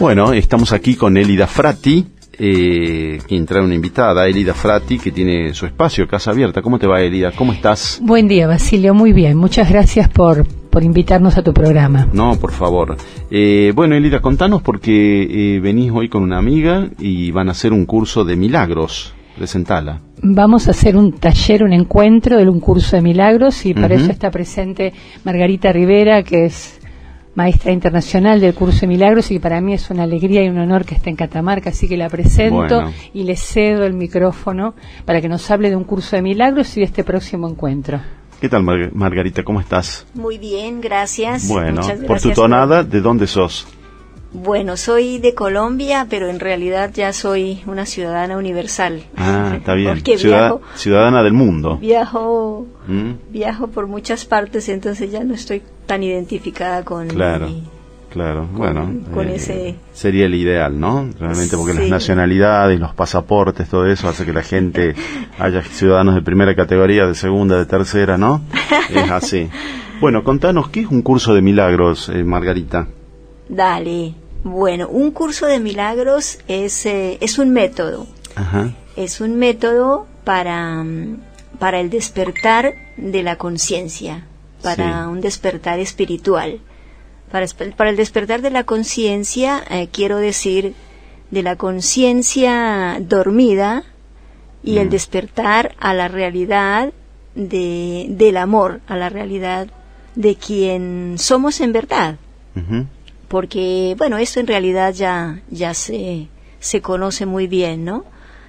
Bueno, estamos aquí con Elida Frati, quien trae una invitada, Elida Frati, que tiene su espacio, Casa Abierta. ¿Cómo te va, Elida? ¿Cómo estás? Buen día, Basilio, muy bien. Muchas gracias por invitarnos a tu programa. No, por favor. Bueno, Elida, contanos porque venís hoy con una amiga y van a hacer un curso de milagros. Presentala. Vamos a hacer un taller, un encuentro de un curso de milagros y para eso está presente Margarita Rivera, que es maestra internacional del curso de milagros, y para mí es una alegría y un honor que esté en Catamarca, así que la presento y le cedo el micrófono para que nos hable de un curso de milagros y de este próximo encuentro. ¿Qué tal, Margarita? ¿Cómo estás? Muy bien, gracias. Bueno, muchas gracias por tu tonada, ¿de dónde sos? Bueno, soy de Colombia, pero en realidad ya soy una ciudadana universal. Ah, está bien. Porque ciudadana del mundo. Viajo por muchas partes, entonces ya no estoy tan identificada con... Claro, bueno, con ese... sería el ideal, ¿no? Realmente, porque sí. Las nacionalidades, los pasaportes, todo eso hace que la gente haya ciudadanos de primera categoría, de segunda, de tercera, ¿no? Es así. Bueno, contanos, ¿qué es un curso de milagros, Margarita? Dale. Bueno, un curso de milagros es un método. Ajá. Es un método para el despertar de la conciencia, para un despertar espiritual. Para el despertar de la conciencia, quiero decir, de la conciencia dormida y el despertar a la realidad del amor, a la realidad de quien somos en verdad. Porque, bueno, esto en realidad ya se conoce muy bien, ¿no?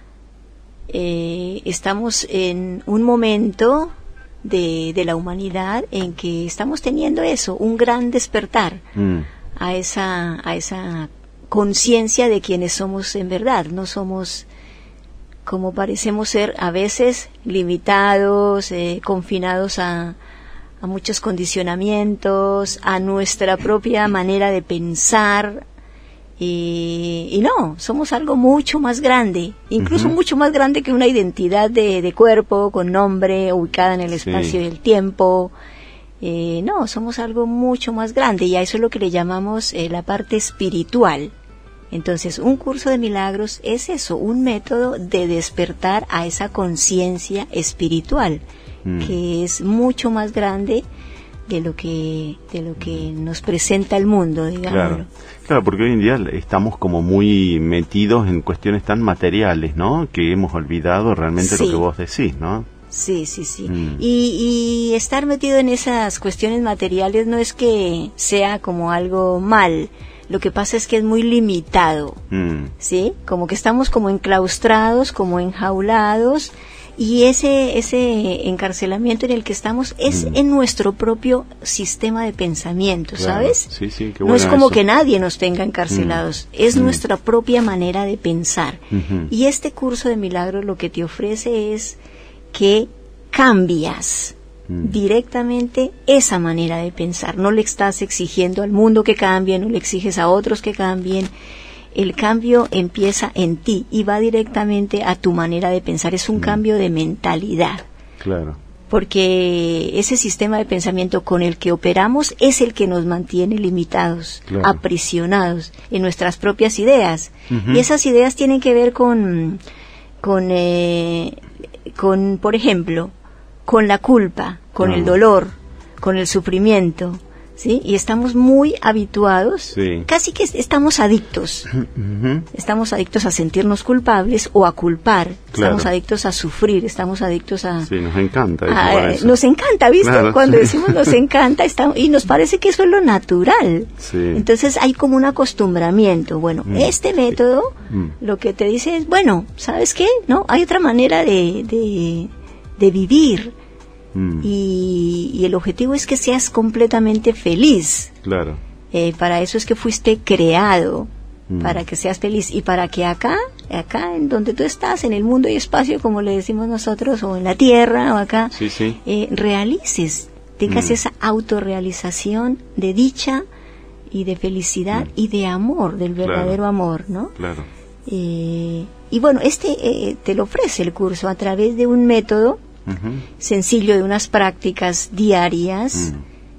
Estamos en un momento de la humanidad en que estamos teniendo eso, un gran despertar a esa conciencia de quienes somos en verdad. No somos como parecemos ser a veces, limitados, confinados a muchos condicionamientos, a nuestra propia manera de pensar, y no, somos algo mucho más grande, incluso mucho más grande que una identidad de cuerpo, con nombre, ubicada en el espacio y el tiempo. No, somos algo mucho más grande, y a eso es lo que le llamamos la parte espiritual. Entonces, un curso de milagros es eso, un método de despertar a esa conciencia espiritual, que es mucho más grande de lo que nos presenta el mundo, digamos. Claro, porque hoy en día estamos como muy metidos en cuestiones tan materiales, ¿no? Que hemos olvidado realmente lo que vos decís, ¿no? Sí. Y estar metido en esas cuestiones materiales no es que sea como algo mal. Lo que pasa es que es muy limitado, ¿sí? Como que estamos como enclaustrados, como enjaulados. Y ese encarcelamiento en el que estamos es en nuestro propio sistema de pensamiento, ¿sabes? Sí, qué no es como eso. que nadie nos tenga encarcelados, es nuestra propia manera de pensar. Y este curso de milagros lo que te ofrece es que cambias directamente esa manera de pensar. No le estás exigiendo al mundo que cambie, no le exiges a otros que cambien. El cambio empieza en ti y va directamente a tu manera de pensar. Es un cambio de mentalidad. Claro. Porque ese sistema de pensamiento con el que operamos es el que nos mantiene limitados, aprisionados en nuestras propias ideas. Y esas ideas tienen que ver con, por ejemplo, con la culpa, con el dolor, con el sufrimiento. ¿Sí? Y estamos muy habituados, casi que estamos adictos. Estamos adictos a sentirnos culpables o a culpar. Estamos adictos a sufrir, estamos adictos a... Sí, nos encanta. Nos encanta, ¿viste? Cuando decimos nos encanta, y nos parece que eso es lo natural. Entonces hay como un acostumbramiento. Bueno, este método lo que te dice es, bueno, ¿sabes qué? No, hay otra manera de vivir. Y el objetivo es que seas completamente feliz. Claro. Para eso es que fuiste creado, para que seas feliz y para que acá en donde tú estás, en el mundo y espacio, como le decimos nosotros, o en la tierra, o acá, realices, tengas esa autorrealización de dicha y de felicidad y de amor, del verdadero amor, ¿no? Claro. Y bueno, te lo ofrece el curso a través de un método sencillo, de unas prácticas diarias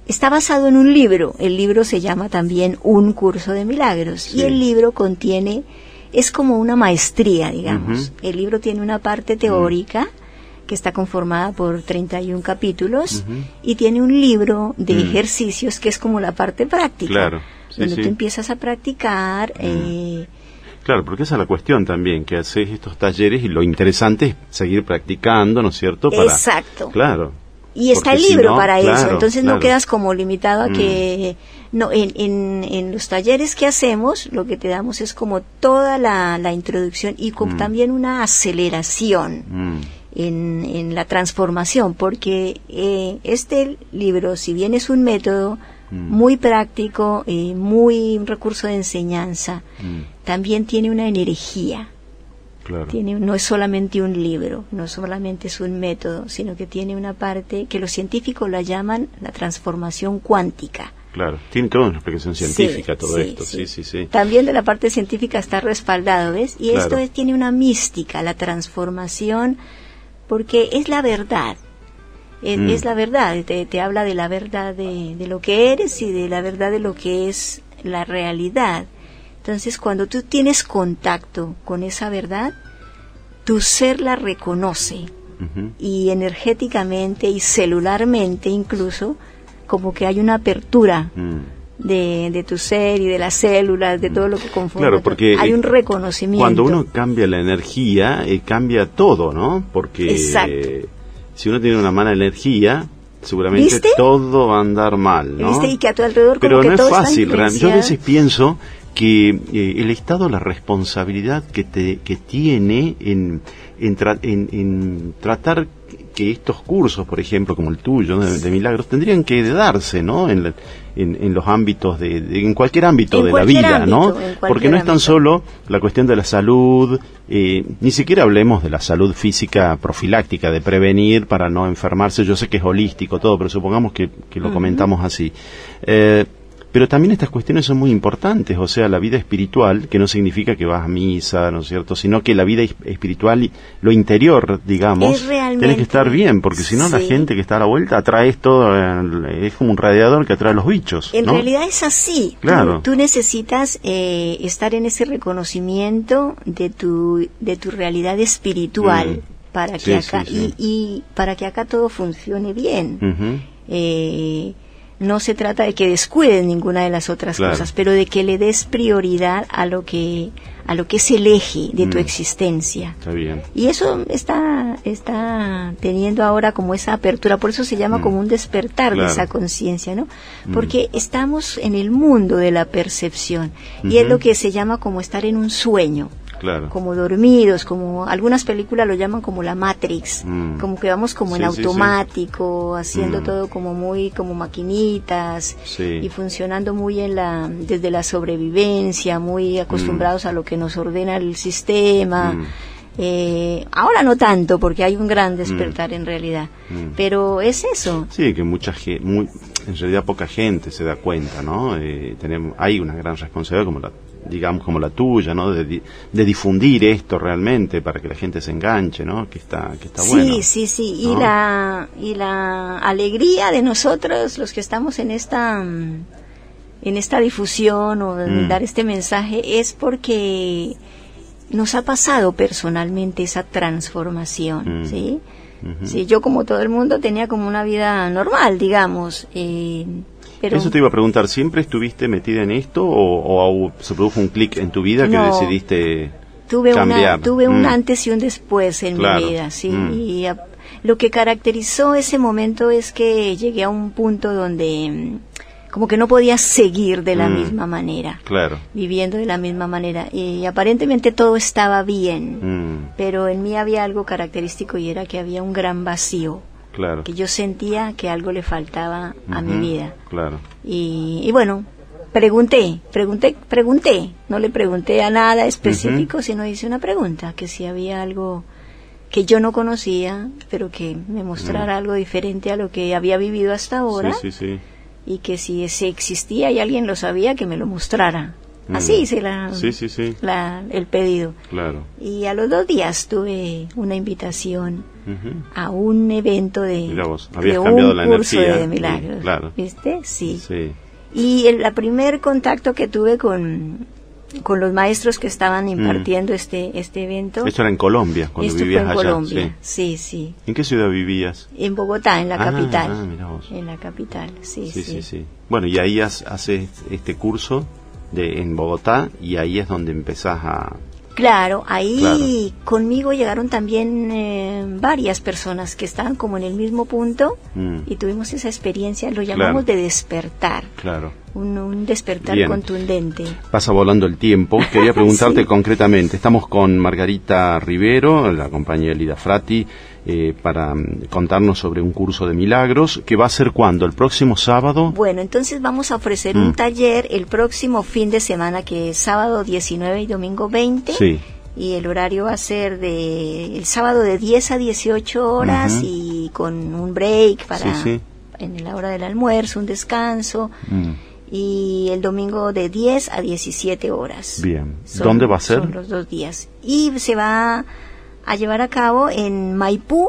está basado en un libro. El libro se llama también Un Curso de Milagros. Sí. Y el libro es como una maestría, digamos. El libro tiene una parte teórica que está conformada por 31 capítulos y tiene un libro de ejercicios que es como la parte práctica. Claro. Sí, donde tú empiezas a practicar. Claro, porque esa es la cuestión también, que haces estos talleres y lo interesante es seguir practicando, ¿no es cierto? Exacto. Claro. Y está el libro para eso, entonces claro. No quedas como limitado a que... No, en los talleres que hacemos, lo que te damos es como toda la introducción y también una aceleración en la transformación, porque este libro, si bien es un método muy práctico, un recurso de enseñanza, también tiene una energía. Claro. No es solamente un libro, no solamente es un método, sino que tiene una parte que los científicos la llaman la transformación cuántica. Claro, tiene toda una explicación científica todo esto, sí. También de la parte científica está respaldado, ¿ves? Y claro. Esto tiene una mística, la transformación, porque es la verdad. Es la verdad, te habla de la verdad de lo que eres y de la verdad de lo que es la realidad. Entonces, cuando tú tienes contacto con esa verdad, tu ser la reconoce y energéticamente y celularmente incluso, como que hay una apertura de tu ser y de las células, de todo lo que conforma. Claro, porque hay un reconocimiento. Cuando uno cambia la energía, cambia todo, ¿no? Porque si uno tiene una mala energía, seguramente todo va a andar mal, ¿no? ¿Viste? Y que a tu alrededor pero como que no todo es fácil, está yo a veces pienso que el Estado, la responsabilidad que tiene en tratar que estos cursos, por ejemplo, como el tuyo, de milagros, tendrían que darse, ¿no? En los ámbitos en cualquier ámbito de la vida, ¿no? Porque no es tan solo la cuestión de la salud, ni siquiera hablemos de la salud física profiláctica, de prevenir para no enfermarse. Yo sé que es holístico todo, pero supongamos que lo comentamos así. Pero también estas cuestiones son muy importantes, o sea, la vida espiritual, que no significa que vas a misa, ¿no es cierto?, sino que la vida espiritual, lo interior, digamos, tiene que estar bien, porque si no la gente que está a la vuelta atrae todo, es como un radiador que atrae los bichos, ¿no? En realidad es así. Claro. Tú necesitas estar en ese reconocimiento de tu realidad espiritual para que acá y para que acá todo funcione bien. No se trata de que descuides ninguna de las otras cosas, pero de que le des prioridad a lo que es el eje de tu existencia. Está bien. Y eso está teniendo ahora como esa apertura, por eso se llama como un despertar de esa conciencia, ¿no? Porque estamos en el mundo de la percepción y es lo que se llama como estar en un sueño. Claro. Como dormidos, como algunas películas lo llaman como la Matrix, como que vamos como en automático, haciendo todo como muy como maquinitas y funcionando muy desde la sobrevivencia, muy acostumbrados a lo que nos ordena el sistema. Ahora no tanto, porque hay un gran despertar en realidad, pero es eso. Sí, que en realidad poca gente se da cuenta, ¿no? Hay una gran responsabilidad como la tuya, ¿no? De difundir esto realmente para que la gente se enganche, ¿no? Que está bueno. Sí. ¿No? Y la alegría de nosotros, los que estamos en esta difusión o en dar este mensaje, es porque nos ha pasado personalmente esa transformación, ¿sí? Sí, yo como todo el mundo tenía como una vida normal, digamos, pero eso te iba a preguntar, ¿siempre estuviste metida en esto o se produjo un clic en tu vida que decidiste cambiar? Tuve un antes y un después en mi vida, sí, y lo que caracterizó ese momento es que llegué a un punto donde como que no podía seguir de la misma manera, viviendo de la misma manera, y aparentemente todo estaba bien, pero en mí había algo característico y era que había un gran vacío. Que yo sentía que algo le faltaba a mi vida. Y bueno, pregunté, no le pregunté a nada específico, sino hice una pregunta, que si había algo que yo no conocía, pero que me mostrara algo diferente a lo que había vivido hasta ahora, y que si existía y alguien lo sabía, que me lo mostrara. Así hice el pedido. Claro. Y a los 2 días tuve una invitación a un evento de, Mira vos, de habías un cambiado la curso energía. de milagros. Claro. ¿Viste? Sí. Sí. Y el primer contacto que tuve con los maestros que estaban impartiendo este evento. Esto era en Colombia, cuando Esto vivías fue en allá. Colombia, sí. ¿En qué ciudad vivías? En Bogotá, en la capital. Mirá vos. En la capital, sí. Bueno, y ahí haces este curso en Bogotá, y ahí es donde empezás a... Claro, ahí conmigo llegaron también varias personas que estaban como en el mismo punto y tuvimos esa experiencia, lo llamamos de despertar. Claro. Un despertar contundente. Pasa volando el tiempo. Quería preguntarte concretamente, estamos con Margarita Rivero, la compañía Elida Frati, para contarnos sobre un curso de milagros, que va a ser ¿cuándo? ¿El próximo sábado? Bueno, entonces vamos a ofrecer un taller el próximo fin de semana, que es sábado 19 y domingo 20. Sí. Y el horario va a ser el sábado de 10 a 18 horas y con un break para en la hora del almuerzo, un descanso. Y el domingo de 10 a 17 horas. Bien. ¿Dónde va a ser? Son los 2 días. Y se va a llevar a cabo en Maipú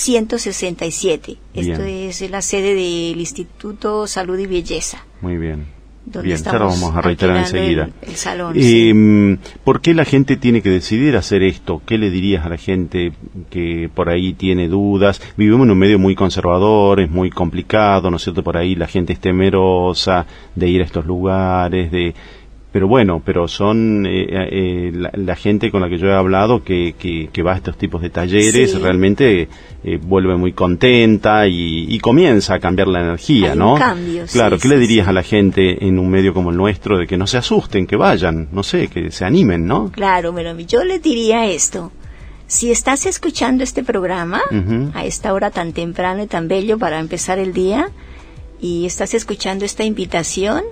167. Bien. Esto es la sede del Instituto Salud y Belleza. Muy bien. Donde Bien, ya lo vamos a reiterar enseguida. El salón, ¿Por qué la gente tiene que decidir hacer esto? ¿Qué le dirías a la gente que por ahí tiene dudas? Vivimos en un medio muy conservador, es muy complicado, ¿no es cierto? Por ahí la gente es temerosa de ir a estos lugares, pero son la gente con la que yo he hablado que va a estos tipos de talleres realmente vuelve muy contenta y comienza a cambiar la energía, ¿no? Cambio, claro, ¿qué le dirías a la gente en un medio como el nuestro de que no se asusten, que vayan, no sé, que se animen, ¿no? Claro, yo les diría esto. Si estás escuchando este programa a esta hora tan temprano y tan bello para empezar el día, y estás escuchando esta invitación,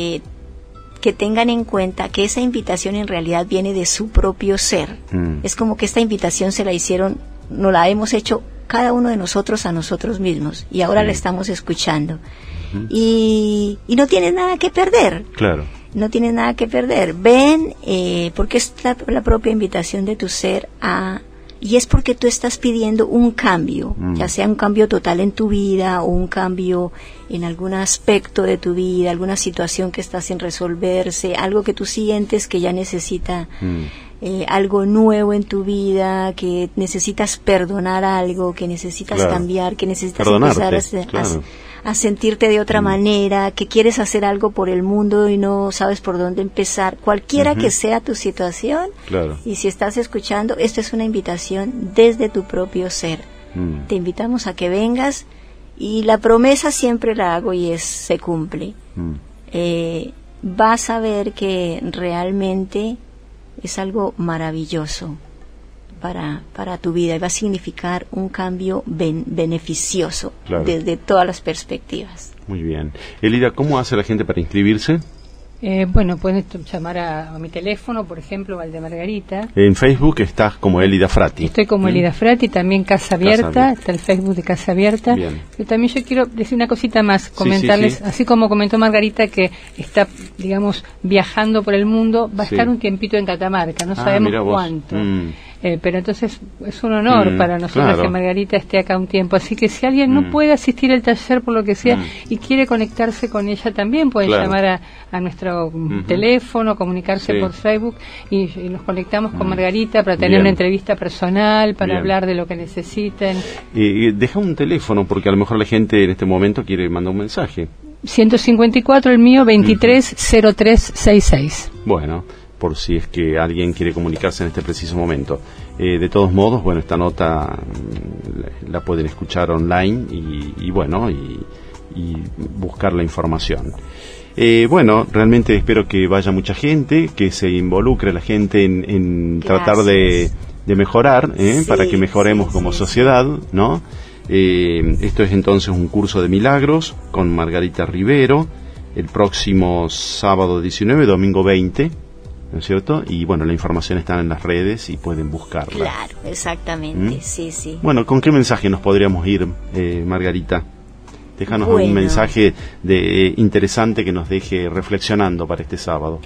que tengan en cuenta que esa invitación en realidad viene de su propio ser. Es como que esta invitación nos la hemos hecho cada uno de nosotros a nosotros mismos, y ahora la estamos escuchando. Y no tienes nada que perder. Claro. No tienes nada que perder. Ven, porque es la propia invitación de tu ser y es porque tú estás pidiendo un cambio, ya sea un cambio total en tu vida o un cambio en algún aspecto de tu vida, alguna situación que está sin resolverse, algo que tú sientes que ya necesita algo nuevo en tu vida, que necesitas perdonar algo, que necesitas cambiar, que necesitas empezar a sentirte de otra manera, que quieres hacer algo por el mundo y no sabes por dónde empezar, cualquiera que sea tu situación. Y si estás escuchando, esto es una invitación desde tu propio ser. Te invitamos a que vengas, y la promesa siempre la hago y se cumple. Vas a ver que realmente es algo maravilloso para tu vida, y va a significar un cambio beneficioso desde todas las perspectivas. Muy bien. Elida, ¿cómo hace la gente para inscribirse? Pueden llamar a mi teléfono, por ejemplo, al de Margarita. En Facebook estás como Elida Frati. Estoy como Elida Frati, también Casa Abierta, está el Facebook de Casa Abierta. Bien. Pero también yo quiero decir una cosita más, comentarles, así como comentó Margarita que está, digamos, viajando por el mundo, va a estar un tiempito en Catamarca, no sabemos cuánto. Pero entonces es un honor para nosotros que Margarita esté acá un tiempo, así que si alguien no puede asistir al taller por lo que sea y quiere conectarse con ella, también pueden llamar a nuestro teléfono, comunicarse por Facebook y nos conectamos con Margarita para tener una entrevista personal, para hablar de lo que necesiten. Deja un teléfono, porque a lo mejor la gente en este momento quiere mandar un mensaje. 154, el mío, 230366. Bueno, por si es que alguien quiere comunicarse en este preciso momento. De todos modos, esta nota la pueden escuchar online y buscar la información. Realmente espero que vaya mucha gente, que se involucre la gente en tratar de mejorar, para que mejoremos como sociedad, ¿no? Esto es entonces un curso de milagros con Margarita Rivero, el próximo sábado 19, domingo 20, ¿no es cierto? Y la información está en las redes y pueden buscarla. Claro, exactamente, sí. Bueno, ¿con qué mensaje nos podríamos ir, Margarita? Déjanos un mensaje interesante que nos deje reflexionando para este sábado.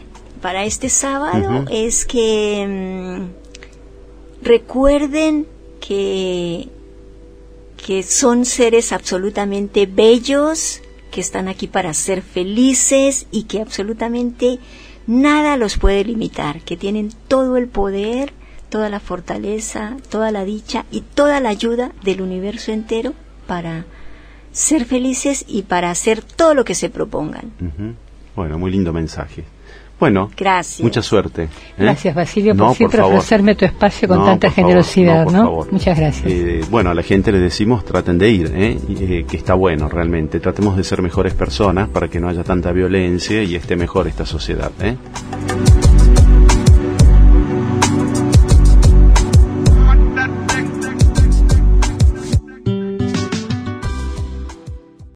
para este sábado es que recuerden que son seres absolutamente bellos, que están aquí para ser felices y que absolutamente nada los puede limitar, que tienen todo el poder, toda la fortaleza, toda la dicha y toda la ayuda del universo entero para ser felices y para hacer todo lo que se propongan. Bueno, muy lindo mensaje. Bueno, gracias. Mucha suerte. Gracias, Basilio, por siempre ofrecerme tu espacio con tanta generosidad, ¿no? Muchas gracias. Bueno, a la gente le decimos, traten de ir, que está bueno realmente. Tratemos de ser mejores personas para que no haya tanta violencia y esté mejor esta sociedad,